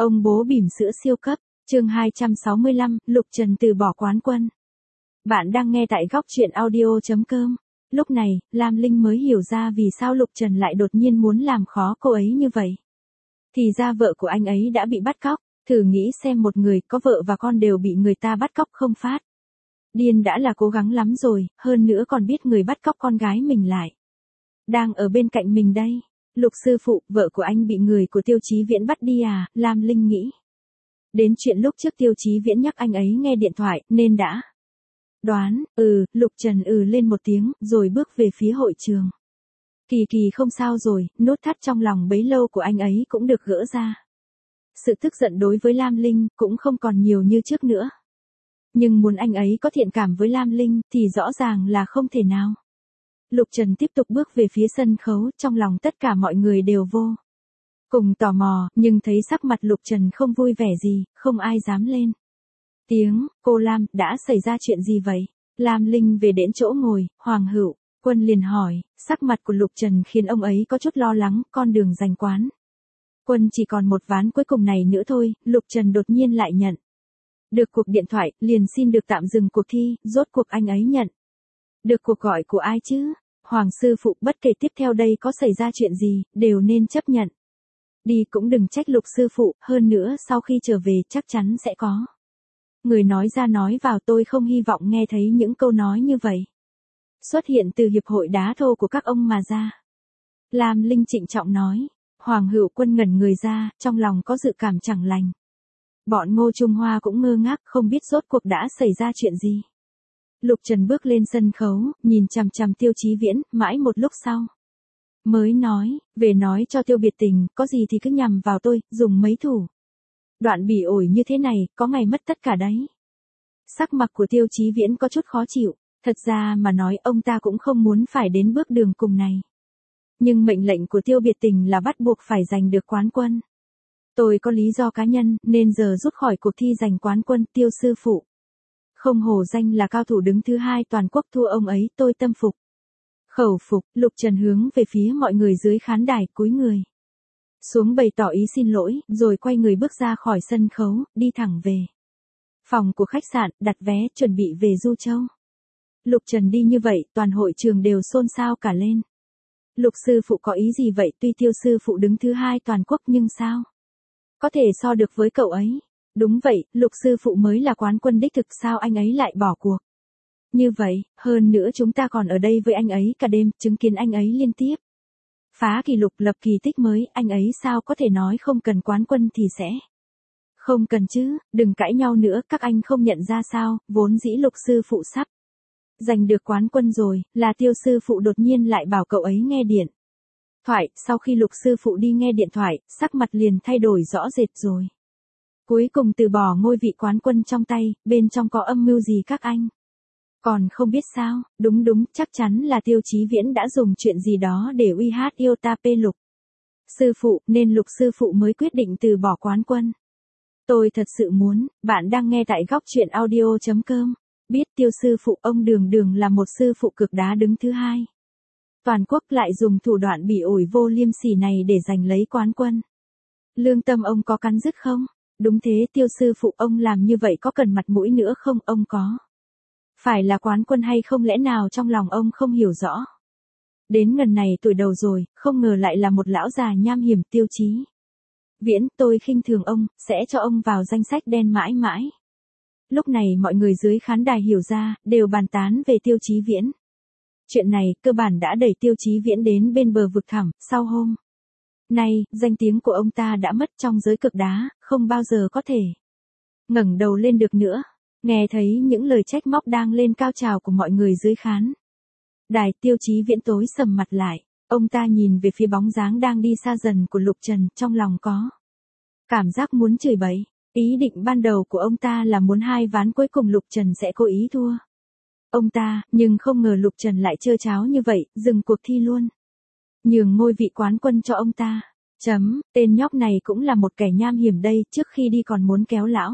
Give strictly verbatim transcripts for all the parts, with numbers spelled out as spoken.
Ông bố bỉm sữa siêu cấp, chương hai trăm sáu mươi lăm, Lục Trần từ bỏ quán quân. Bạn đang nghe tại góc truyện audio chấm com. Lúc này, Lam Linh mới hiểu ra vì sao Lục Trần lại đột nhiên muốn làm khó cô ấy như vậy. Thì ra vợ của anh ấy đã bị bắt cóc, thử nghĩ xem một người có vợ và con đều bị người ta bắt cóc không phát. Điên đã là cố gắng lắm rồi, hơn nữa còn biết người bắt cóc con gái mình lại đang ở bên cạnh mình đây. Lục sư phụ, vợ của anh bị người của Tiêu Chí Viễn bắt đi à, Lam Linh nghĩ. Đến chuyện lúc trước Tiêu Chí Viễn nhắc anh ấy nghe điện thoại, nên đã đoán, ừ, Lục Trần ừ lên một tiếng, rồi bước về phía hội trường. Kỳ kỳ không sao rồi, nốt thắt trong lòng bấy lâu của anh ấy cũng được gỡ ra. Sự tức giận đối với Lam Linh cũng không còn nhiều như trước nữa. Nhưng muốn anh ấy có thiện cảm với Lam Linh thì rõ ràng là không thể nào. Lục Trần tiếp tục bước về phía sân khấu, trong lòng tất cả mọi người đều vô cùng tò mò, nhưng thấy sắc mặt Lục Trần không vui vẻ gì, không ai dám lên tiếng. Cô Lam, đã xảy ra chuyện gì vậy? Lam Linh về đến chỗ ngồi, Hoàng Hữu Quân liền hỏi, sắc mặt của Lục Trần khiến ông ấy có chút lo lắng, con đường giành quán quân chỉ còn một ván cuối cùng này nữa thôi. Lục Trần đột nhiên lại nhận được cuộc điện thoại, liền xin được tạm dừng cuộc thi. Rốt cuộc anh ấy nhận được cuộc gọi của ai chứ? Hoàng sư phụ, bất kể tiếp theo đây có xảy ra chuyện gì, đều nên chấp nhận đi, cũng đừng trách Lục sư phụ, hơn nữa sau khi trở về chắc chắn sẽ có người nói ra nói vào, tôi không hy vọng nghe thấy những câu nói như vậy xuất hiện từ hiệp hội đá thô của các ông mà ra. Lam Linh trịnh trọng nói. Hoàng Hữu Quân ngẩn người ra, trong lòng có dự cảm chẳng lành. Bọn Ngô Trung Hoa cũng ngơ ngác, không biết rốt cuộc đã xảy ra chuyện gì. Lục Trần bước lên sân khấu, nhìn chằm chằm Tiêu Chí Viễn, mãi một lúc sau mới nói, về nói cho Tiêu Biệt Tình, có gì thì cứ nhằm vào tôi, dùng mấy thủ đoạn bỉ ổi như thế này, có ngày mất tất cả đấy. Sắc mặt của Tiêu Chí Viễn có chút khó chịu, thật ra mà nói ông ta cũng không muốn phải đến bước đường cùng này. Nhưng mệnh lệnh của Tiêu Biệt Tình là bắt buộc phải giành được quán quân. Tôi có lý do cá nhân, nên giờ rút khỏi cuộc thi giành quán quân. Tiêu sư phụ không hổ danh là cao thủ đứng thứ hai toàn quốc, thua ông ấy tôi tâm phục khẩu phục. Lục Trần hướng về phía mọi người dưới khán đài, cúi người xuống bày tỏ ý xin lỗi, rồi quay người bước ra khỏi sân khấu, đi thẳng về phòng của khách sạn, đặt vé, chuẩn bị về Du Châu. Lục Trần đi như vậy, toàn hội trường đều xôn xao cả lên. Lục sư phụ có ý gì vậy? Tuy Tiêu sư phụ đứng thứ hai toàn quốc nhưng sao có thể so được với cậu ấy? Đúng vậy, Lục sư phụ mới là quán quân đích thực, sao anh ấy lại bỏ cuộc như vậy? Hơn nữa chúng ta còn ở đây với anh ấy cả đêm, chứng kiến anh ấy liên tiếp phá kỷ lục, lập kỳ tích mới, anh ấy sao có thể nói không cần quán quân thì sẽ không cần chứ? Đừng cãi nhau nữa, các anh không nhận ra sao, vốn dĩ Lục sư phụ sắp giành được quán quân rồi, là Tiêu sư phụ đột nhiên lại bảo cậu ấy nghe điện thoại. Sau khi Lục sư phụ đi nghe điện thoại, sắc mặt liền thay đổi rõ rệt rồi. Cuối cùng từ bỏ ngôi vị quán quân trong tay, bên trong có âm mưu gì các anh còn không biết sao? Đúng đúng, chắc chắn là Tiêu Chí Viễn đã dùng chuyện gì đó để uy hát yêu ta pê Lục sư phụ, nên Lục sư phụ mới quyết định từ bỏ quán quân. Tôi thật sự muốn, bạn đang nghe tại góc truyện audio chấm com. Biết Tiêu sư phụ, ông đường đường là một sư phụ cực đá đứng thứ hai toàn quốc, lại dùng thủ đoạn bỉ ổi vô liêm sỉ này để giành lấy quán quân. Lương tâm ông có cắn rứt không? Đúng thế, Tiêu sư phụ, ông làm như vậy có cần mặt mũi nữa không? Ông có phải là quán quân hay không? Lẽ nào trong lòng ông không hiểu rõ? Đến ngần này tuổi đầu rồi, không ngờ lại là một lão già nham hiểm. Tiêu Chí Viễn, tôi khinh thường ông, sẽ cho ông vào danh sách đen mãi mãi. Lúc này mọi người dưới khán đài hiểu ra, đều bàn tán về Tiêu Chí Viễn. Chuyện này, cơ bản đã đẩy Tiêu Chí Viễn đến bên bờ vực thẳm. Sau hôm nay, danh tiếng của ông ta đã mất trong giới cực đá, không bao giờ có thể ngẩng đầu lên được nữa. Nghe thấy những lời trách móc đang lên cao trào của mọi người dưới khán đài, Tiêu Chí Viễn tối sầm mặt lại. Ông ta nhìn về phía bóng dáng đang đi xa dần của Lục Trần, trong lòng có cảm giác muốn chửi bậy. Ý định ban đầu của ông ta là muốn hai ván cuối cùng Lục Trần sẽ cố ý thua ông ta, nhưng không ngờ Lục Trần lại trơ tráo như vậy, dừng cuộc thi luôn, nhường ngôi vị quán quân cho ông ta. Chấm, tên nhóc này cũng là một kẻ nham hiểm đây, trước khi đi còn muốn kéo lão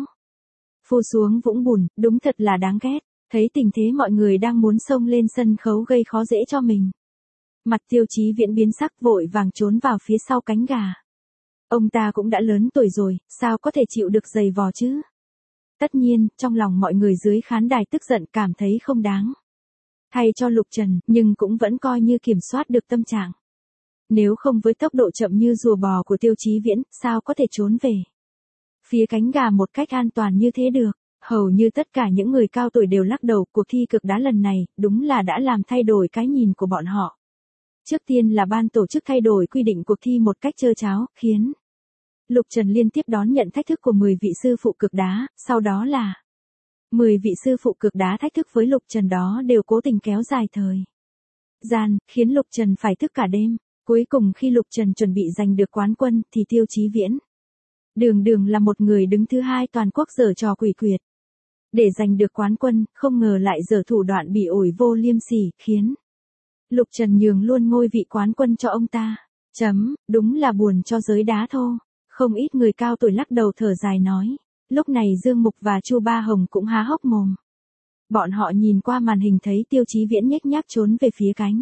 Phu xuống vũng bùn, đúng thật là đáng ghét. Thấy tình thế mọi người đang muốn xông lên sân khấu gây khó dễ cho mình, mặt Tiêu Chí Viễn biến sắc, vội vàng trốn vào phía sau cánh gà. Ông ta cũng đã lớn tuổi rồi, sao có thể chịu được giày vò chứ? Tất nhiên, trong lòng mọi người dưới khán đài tức giận cảm thấy không đáng. Thay cho Lục Trần, nhưng cũng vẫn coi như kiểm soát được tâm trạng. Nếu không với tốc độ chậm như rùa bò của Tiêu Chí Viễn, sao có thể trốn về phía cánh gà một cách an toàn như thế được? Hầu như tất cả những người cao tuổi đều lắc đầu, cuộc thi cực đá lần này, đúng là đã làm thay đổi cái nhìn của bọn họ. Trước tiên là ban tổ chức thay đổi quy định cuộc thi một cách trơ tráo, khiến Lục Trần liên tiếp đón nhận thách thức của mười vị sư phụ cực đá, sau đó là mười vị sư phụ cực đá thách thức với Lục Trần đó đều cố tình kéo dài thời gian, khiến Lục Trần phải thức cả đêm. Cuối cùng khi Lục Trần chuẩn bị giành được quán quân thì Tiêu Chí Viễn đường đường là một người đứng thứ hai toàn quốc giở trò quỷ quyệt. Để giành được quán quân, không ngờ lại giở thủ đoạn bị ổi vô liêm sỉ, khiến Lục Trần nhường luôn ngôi vị quán quân cho ông ta. Chấm, đúng là buồn cho giới đá thô. Không ít người cao tuổi lắc đầu thở dài nói. Lúc này Dương Mục và Chu Ba Hồng cũng há hốc mồm. Bọn họ nhìn qua màn hình thấy Tiêu Chí Viễn nhếch nhác trốn về phía cánh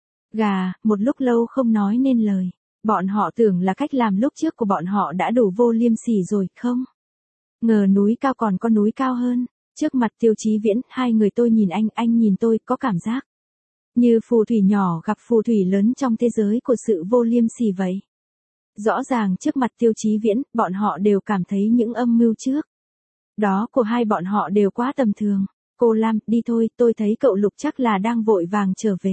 gà, một lúc lâu không nói nên lời. Bọn họ tưởng là cách làm lúc trước của bọn họ đã đủ vô liêm sỉ rồi, không ngờ núi cao còn có núi cao hơn. Trước mặt Tiêu Chí Viễn, hai người tôi nhìn anh, anh nhìn tôi, có cảm giác như phù thủy nhỏ gặp phù thủy lớn trong thế giới của sự vô liêm sỉ vậy. Rõ ràng trước mặt Tiêu Chí Viễn, bọn họ đều cảm thấy những âm mưu trước đó của hai bọn họ đều quá tầm thường. Cô Lam, đi thôi, tôi thấy cậu Lục chắc là đang vội vàng trở về.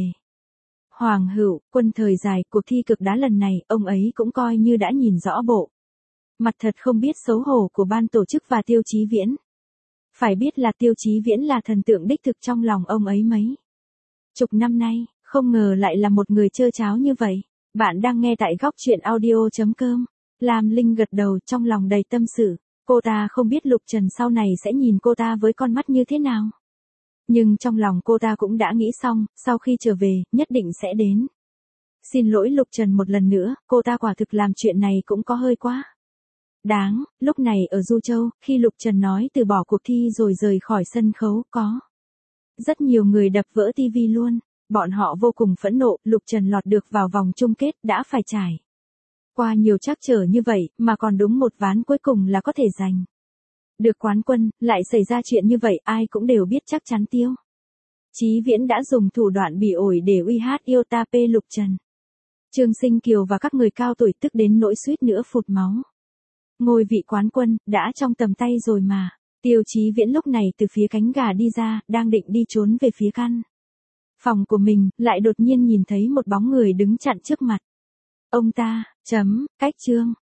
Hoàng Hữu, Quân thời dài, cuộc thi cực đá lần này, ông ấy cũng coi như đã nhìn rõ bộ mặt thật không biết xấu hổ của ban tổ chức và Tiêu Chí Viễn. Phải biết là Tiêu Chí Viễn là thần tượng đích thực trong lòng ông ấy mấy chục năm nay, không ngờ lại là một người trơ tráo như vậy. Bạn đang nghe tại góc truyện audio chấm com. Lam Linh gật đầu trong lòng đầy tâm sự. Cô ta không biết Lục Trần sau này sẽ nhìn cô ta với con mắt như thế nào. Nhưng trong lòng cô ta cũng đã nghĩ xong, sau khi trở về, nhất định sẽ đến xin lỗi Lục Trần một lần nữa, cô ta quả thực làm chuyện này cũng có hơi quá đáng. Lúc này ở Du Châu, khi Lục Trần nói từ bỏ cuộc thi rồi rời khỏi sân khấu, có rất nhiều người đập vỡ tivi luôn. Bọn họ vô cùng phẫn nộ, Lục Trần lọt được vào vòng chung kết đã phải trải qua nhiều trắc trở như vậy, mà còn đúng một ván cuối cùng là có thể giành được quán quân, lại xảy ra chuyện như vậy, ai cũng đều biết chắc chắn Tiêu Chí Viễn đã dùng thủ đoạn bị ổi để uy hát yêu ta pê Lục Trần. Trương Sinh Kiều và các người cao tuổi tức đến nỗi suýt nữa phụt máu. Ngôi vị quán quân, đã trong tầm tay rồi mà. Tiêu Chí Viễn lúc này từ phía cánh gà đi ra, đang định đi trốn về phía căn phòng của mình, lại đột nhiên nhìn thấy một bóng người đứng chặn trước mặt ông ta. Chấm, cách chương.